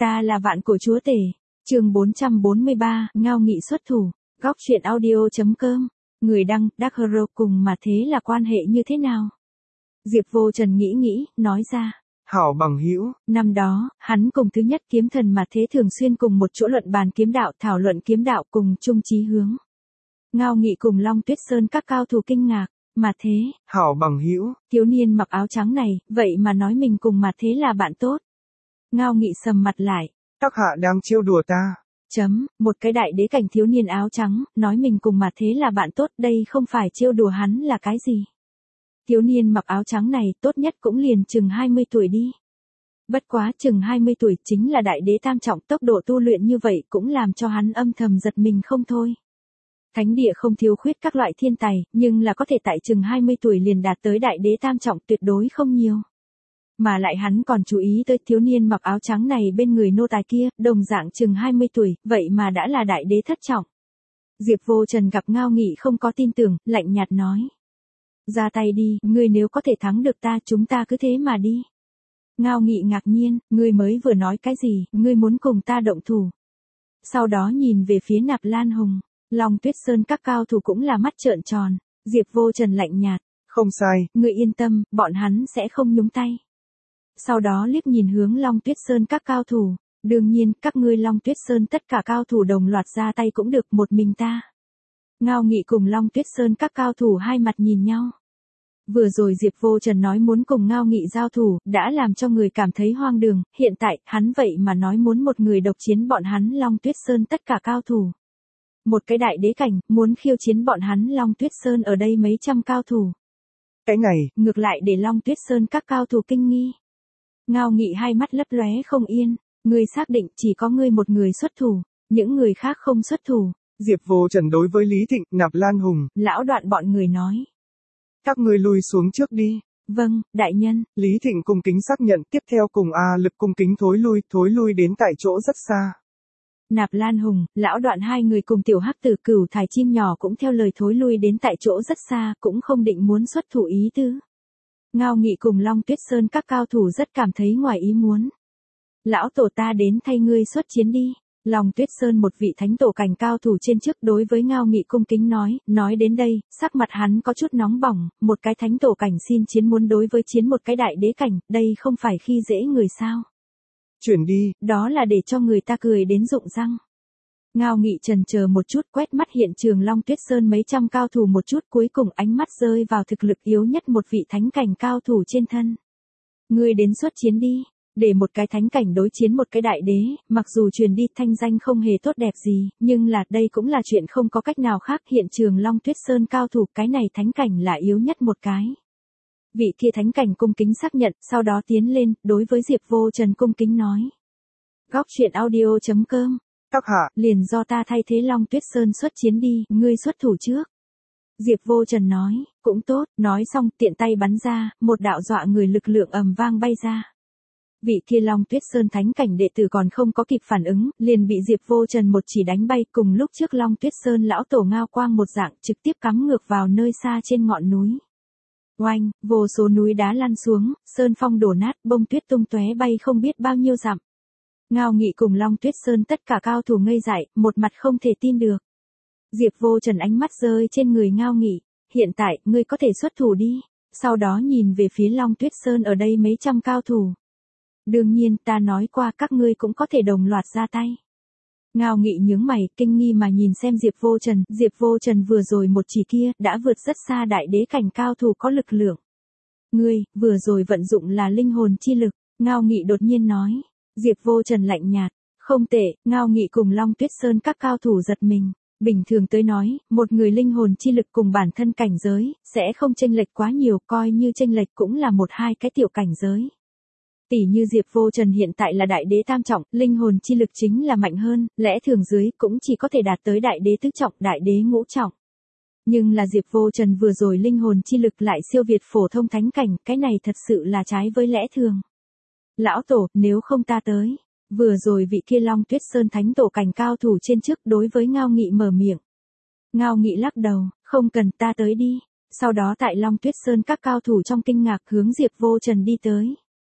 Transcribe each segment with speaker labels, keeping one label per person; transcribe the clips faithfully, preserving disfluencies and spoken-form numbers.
Speaker 1: Ta là vạn cổ chúa tể. Chương bốn trăm bốn mươi ba, Ngao Nghị xuất thủ. Góc truyện audio chấm com. Người đăng, Dark Hero cùng mà thế là quan hệ như thế nào? Diệp Vô Trần nghĩ nghĩ, nói ra.
Speaker 2: Hảo bằng hữu.
Speaker 1: Năm đó, hắn cùng thứ nhất kiếm thần mà thế thường xuyên cùng một chỗ luận bàn kiếm đạo, thảo luận kiếm đạo cùng chung chí hướng. Ngao Nghị cùng Long Tuyết Sơn các cao thủ kinh ngạc, mà thế.
Speaker 2: Hảo bằng hữu.
Speaker 1: Thiếu niên mặc áo trắng này, vậy mà nói mình cùng mà thế là bạn tốt. Ngao Nghị sầm mặt lại.
Speaker 2: Các hạ đang trêu đùa ta.
Speaker 1: Chấm, một cái đại đế cảnh thiếu niên áo trắng, nói mình cùng mà thế là bạn tốt, đây không phải trêu đùa hắn là cái gì. Thiếu niên mặc áo trắng này tốt nhất cũng liền chừng hai mươi tuổi đi. Bất quá chừng hai mươi tuổi chính là đại đế tam trọng, tốc độ tu luyện như vậy cũng làm cho hắn âm thầm giật mình không thôi. Thánh địa không thiếu khuyết các loại thiên tài, nhưng là có thể tại chừng hai mươi tuổi liền đạt tới đại đế tam trọng tuyệt đối không nhiều. Mà lại hắn còn chú ý tới thiếu niên mặc áo trắng này bên người nô tài kia, đồng dạng chừng hai mươi tuổi, vậy mà đã là đại đế thất trọng. Diệp Vô Trần gặp Ngao Nghị không có tin tưởng, lạnh nhạt nói. Ra tay đi, ngươi nếu có thể thắng được ta, chúng ta cứ thế mà đi. Ngao Nghị ngạc nhiên, ngươi mới vừa nói cái gì, ngươi muốn cùng ta động thủ. Sau đó nhìn về phía Nạp Lan Hùng, Long Tuyết Sơn các cao thủ cũng là mắt trợn tròn. Diệp Vô Trần lạnh nhạt.
Speaker 2: Không sai.
Speaker 1: Ngươi yên tâm, bọn hắn sẽ không nhúng tay. Sau đó liếc nhìn hướng Long Tuyết Sơn các cao thủ. Đương nhiên, các ngươi Long Tuyết Sơn tất cả cao thủ đồng loạt ra tay cũng được, một mình ta. Ngao Nghị cùng Long Tuyết Sơn các cao thủ hai mặt nhìn nhau. Vừa rồi Diệp Vô Trần nói muốn cùng Ngao Nghị giao thủ, đã làm cho người cảm thấy hoang đường, hiện tại, hắn vậy mà nói muốn một người độc chiến bọn hắn Long Tuyết Sơn tất cả cao thủ. Một cái đại đế cảnh, muốn khiêu chiến bọn hắn Long Tuyết Sơn ở đây mấy trăm cao thủ.
Speaker 2: Cái này,
Speaker 1: ngược lại để Long Tuyết Sơn các cao thủ kinh nghi. Ngao Nghị hai mắt lấp lóe không yên, ngươi xác định chỉ có ngươi một người xuất thủ, những người khác không xuất thủ.
Speaker 2: Diệp Vô Trần đối với Lý Thịnh, Nạp Lan Hùng,
Speaker 1: Lão Đoạn bọn người nói.
Speaker 2: Các ngươi lui xuống trước đi.
Speaker 1: Vâng, đại nhân.
Speaker 2: Lý Thịnh cung kính xác nhận, tiếp theo cùng A Lực cung kính thối lui, thối lui đến tại chỗ rất xa.
Speaker 1: Nạp Lan Hùng, Lão Đoạn hai người cùng tiểu hắc tử Cửu Thải chim nhỏ cũng theo lời thối lui đến tại chỗ rất xa, cũng không định muốn xuất thủ ý tứ. Ngao Nghị cùng Long Tuyết Sơn các cao thủ rất cảm thấy ngoài ý muốn. Lão tổ ta đến thay ngươi xuất chiến đi. Long Tuyết Sơn một vị thánh tổ cảnh cao thủ trên trước đối với Ngao Nghị cung kính nói, nói đến đây, sắc mặt hắn có chút nóng bỏng, một cái thánh tổ cảnh xin chiến muốn đối với chiến một cái đại đế cảnh, đây không phải khi dễ người sao.
Speaker 2: Chuyển đi.
Speaker 1: Đó là để cho người ta cười đến rụng răng. Ngao Nghị trần chờ một chút, quét mắt hiện trường Long Tuyết Sơn mấy trăm cao thủ một chút, cuối cùng ánh mắt rơi vào thực lực yếu nhất một vị thánh cảnh cao thủ trên thân. Ngươi đến xuất chiến đi. Để một cái thánh cảnh đối chiến một cái đại đế, mặc dù truyền đi thanh danh không hề tốt đẹp gì, nhưng là đây cũng là chuyện không có cách nào khác. Hiện trường Long Tuyết Sơn cao thủ, cái này thánh cảnh là yếu nhất một cái. Vị kia thánh cảnh cung kính xác nhận, sau đó tiến lên, đối với Diệp Vô Trần cung kính nói. Góc truyện audio chấm com.
Speaker 2: Các hạ,
Speaker 1: liền do ta thay thế Long Tuyết Sơn xuất chiến đi, ngươi xuất thủ trước. Diệp Vô Trần nói, cũng tốt, nói xong tiện tay bắn ra, một đạo dọa người lực lượng ầm vang bay ra. Vị kia Long Tuyết Sơn thánh cảnh đệ tử còn không có kịp phản ứng, liền bị Diệp Vô Trần một chỉ đánh bay, cùng lúc trước Long Tuyết Sơn lão tổ Ngao Quang một dạng trực tiếp cắm ngược vào nơi xa trên ngọn núi. Oanh, vô số núi đá lăn xuống, sơn phong đổ nát, bông tuyết tung tóe bay không biết bao nhiêu dặm. Ngao Nghị cùng Long Tuyết Sơn tất cả cao thủ ngây dại, một mặt không thể tin được. Diệp Vô Trần ánh mắt rơi trên người Ngao Nghị, hiện tại, ngươi có thể xuất thủ đi, sau đó nhìn về phía Long Tuyết Sơn ở đây mấy trăm cao thủ. Đương nhiên, ta nói qua các ngươi cũng có thể đồng loạt ra tay. Ngao Nghị nhướng mày, kinh nghi mà nhìn xem Diệp Vô Trần, Diệp Vô Trần vừa rồi một chỉ kia, đã vượt rất xa đại đế cảnh cao thủ có lực lượng. Ngươi, vừa rồi vận dụng là linh hồn chi lực, Ngao Nghị đột nhiên nói. Diệp Vô Trần lạnh nhạt, không tệ, Ngao Nghị cùng Long Tuyết Sơn các cao thủ giật mình. Bình thường tới nói, một người linh hồn chi lực cùng bản thân cảnh giới, sẽ không chênh lệch quá nhiều, coi như chênh lệch cũng là một hai cái tiểu cảnh giới. Tỷ như Diệp Vô Trần hiện tại là đại đế tam trọng, linh hồn chi lực chính là mạnh hơn, lẽ thường dưới cũng chỉ có thể đạt tới đại đế tứ trọng, đại đế ngũ trọng. Nhưng là Diệp Vô Trần vừa rồi linh hồn chi lực lại siêu việt phổ thông thánh cảnh, cái này thật sự là trái với lẽ thường. Lão tổ, nếu không ta tới. Vừa rồi vị kia Long Tuyết Sơn thánh tổ cảnh cao thủ trên trước đối với Ngao Nghị mở miệng. Ngao Nghị lắc đầu, không cần, ta tới đi. Sau đó tại Long Tuyết Sơn các cao thủ trong kinh ngạc hướng Diệp Vô Trần đi tới.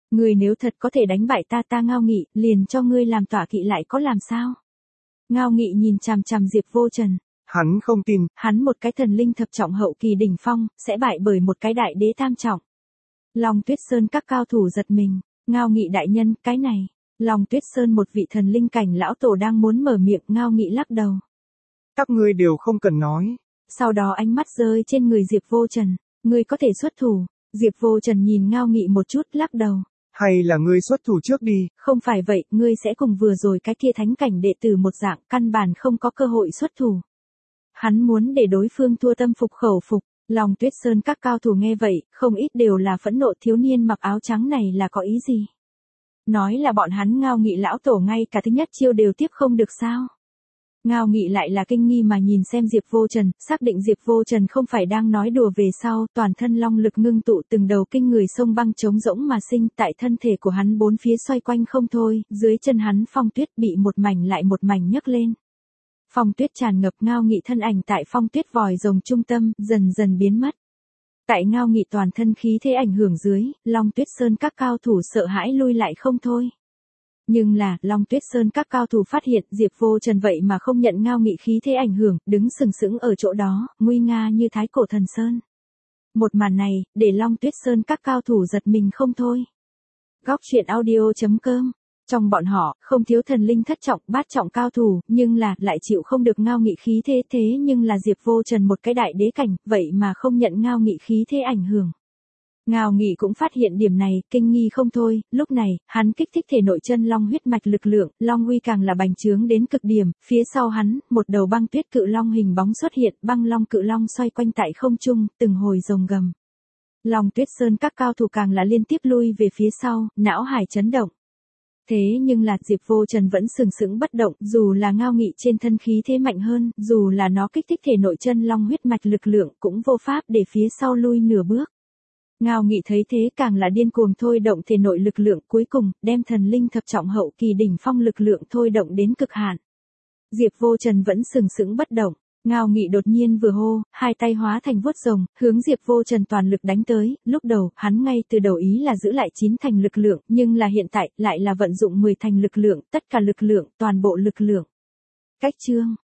Speaker 1: Ngươi nếu thật có thể đánh bại ta ta Ngao Nghị, liền cho ngươi làm tọa kỵ lại có làm sao? Ngao Nghị nhìn chằm chằm Diệp Vô Trần.
Speaker 2: Hắn không tin.
Speaker 1: Hắn một cái thần linh thập trọng hậu kỳ đỉnh phong, sẽ bại bởi một cái đại đế tam trọng. Long Tuyết Sơn các cao thủ giật mình. Ngao Nghị đại nhân, cái này. Long Tuyết Sơn một vị thần linh cảnh lão tổ đang muốn mở miệng, Ngao Nghị lắc đầu.
Speaker 2: Các ngươi đều không cần nói.
Speaker 1: Sau đó ánh mắt rơi trên người Diệp Vô Trần. Ngươi có thể xuất thủ. Diệp Vô Trần nhìn Ngao Nghị một chút, lắc đầu.
Speaker 2: Hay là ngươi xuất thủ trước đi.
Speaker 1: Không phải vậy, ngươi sẽ cùng vừa rồi cái kia thánh cảnh đệ tử một dạng, căn bản không có cơ hội xuất thủ. Hắn muốn để đối phương thua tâm phục khẩu phục. Long Tuyết Sơn các cao thủ nghe vậy, không ít đều là phẫn nộ, thiếu niên mặc áo trắng này là có ý gì? Nói là bọn hắn Ngao Nghị lão tổ ngay cả thứ nhất chiêu đều tiếp không được sao? Ngao Nghị lại là kinh nghi mà nhìn xem Diệp Vô Trần, xác định Diệp Vô Trần không phải đang nói đùa về sau, toàn thân long lực ngưng tụ từng đầu kinh người sông băng trống rỗng mà sinh, tại thân thể của hắn bốn phía xoay quanh không thôi, dưới chân hắn phong tuyết bị một mảnh lại một mảnh nhấc lên. Phong tuyết tràn ngập, Ngao Nghị thân ảnh tại phong tuyết vòi rồng trung tâm, dần dần biến mất. Tại Ngao Nghị toàn thân khí thế ảnh hưởng dưới, Long Tuyết Sơn các cao thủ sợ hãi lui lại không thôi. Nhưng là, Long Tuyết Sơn các cao thủ phát hiện Diệp Vô Trần vậy mà không nhận Ngao Nghị khí thế ảnh hưởng, đứng sừng sững ở chỗ đó, nguy nga như thái cổ thần sơn. Một màn này, để Long Tuyết Sơn các cao thủ giật mình không thôi. Góc truyện audio chấm com. Trong bọn họ, không thiếu thần linh thất trọng, bát trọng cao thủ, nhưng là, lại chịu không được Ngao Nghị khí thế thế nhưng là Diệp Vô Trần một cái đại đế cảnh, vậy mà không nhận Ngao Nghị khí thế ảnh hưởng. Ngao Nghị cũng phát hiện điểm này, kinh nghi không thôi, lúc này, hắn kích thích thể nội chân long huyết mạch lực lượng, long uy càng là bành trướng đến cực điểm, phía sau hắn, một đầu băng tuyết cự long hình bóng xuất hiện, băng long cự long xoay quanh tại không trung, từng hồi rồng gầm. Long Tuyết Sơn các cao thủ càng là liên tiếp lui về phía sau, não hải chấn động. Thế nhưng là Diệp Vô Trần vẫn sừng sững bất động, dù là Ngao Nghị trên thân khí thế mạnh hơn, dù là nó kích thích thể nội chân long huyết mạch lực lượng cũng vô pháp để phía sau lui nửa bước. Ngao Nghị thấy thế càng là điên cuồng thôi động thể nội lực lượng, cuối cùng, đem thần linh thập trọng hậu kỳ đỉnh phong lực lượng thôi động đến cực hạn. Diệp Vô Trần vẫn sừng sững bất động. Ngao Nghị đột nhiên vừa hô, hai tay hóa thành vuốt rồng, hướng Diệp Vô Trần toàn lực đánh tới, lúc đầu, hắn ngay từ đầu ý là giữ lại chín thành lực lượng, nhưng là hiện tại, lại là vận dụng mười thành lực lượng, tất cả lực lượng, toàn bộ lực lượng. Cách chương